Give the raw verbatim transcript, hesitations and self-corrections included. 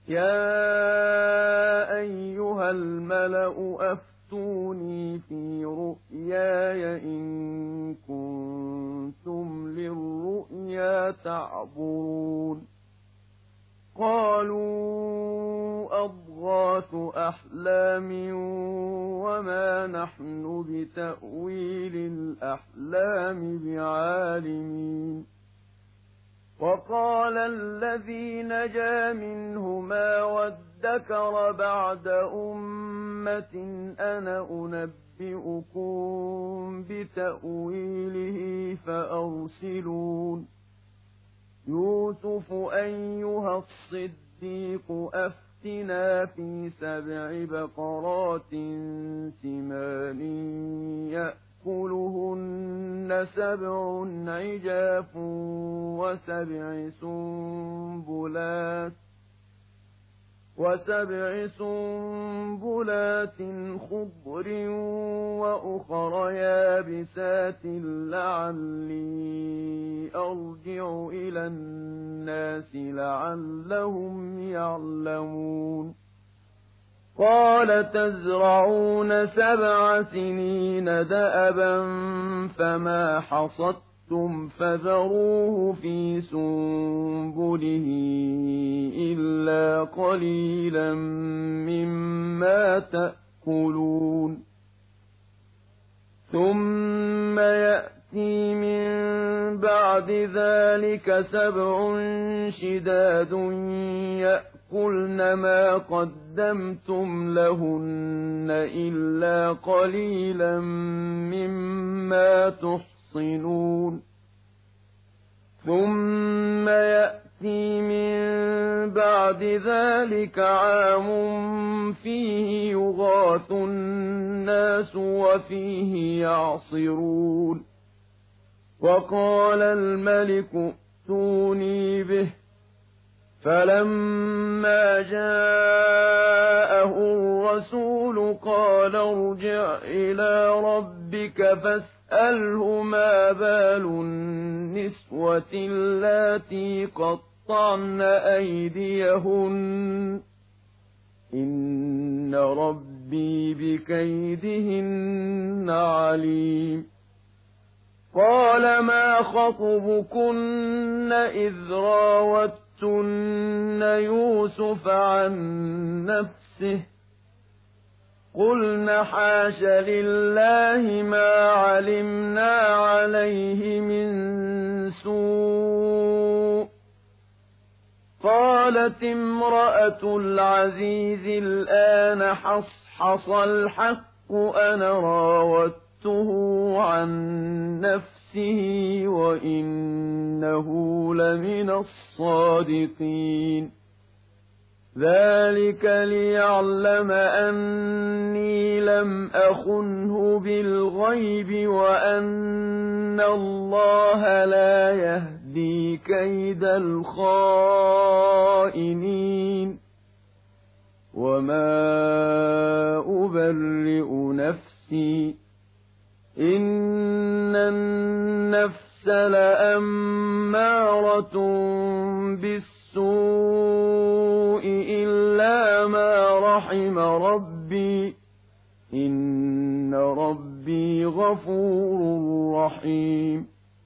يا أيها الملأ أفتوني في رؤياي إن كنتم للرؤيا تعبرون قالوا أضغاث أحلام وما نحن بتأويل الأحلام بعالمين وقال الذي نجا منهما وادكر بعد أمة أنا أنبئكم بتأويله فأرسلون يوسف أيها الصديق أفتنا في سبع بقرات سمان يأكلهن سبع عجاف وسبع سنبلات وسبع سنبلات خضر وأخر يابسات لعلي أرجع إلى الناس لعلهم يعلمون قال تزرعون سبع سنين دأبا فما حصدتم فذروه في سنبله إلا قليلا مما تأكلون ثم يأتي من بعد ذلك سبع شداد يأكلن ما قدمتم لهن إلا قليلا مما تحصنون ثم يأتي من بعد ذلك عام فيه يغاث الناس وفيه يعصرون وقال الملك ائتوني به فلما جاءه الرسول قال ارجع إلى ربك فاسأله ما بال النسوة اللاتي قطعن أيديهن إن ربي بكيدهن عليم قال ما خطبكن إذ راوتن يوسف عن نفسه قلن حاش لله ما علمنا عليه من سوء قالت امرأة العزيز الآن حصحص الحق أنا راودته عن نفسه وإنه لمن الصادقين ذلك ليعلم أني لم أخنه بالغيب وأن الله لا يهدي كيد الخائنين وما أبرئ نفسي إن النفس لأمارة بالسوء إلا ما رحم ربي إن ربي غفور رحيم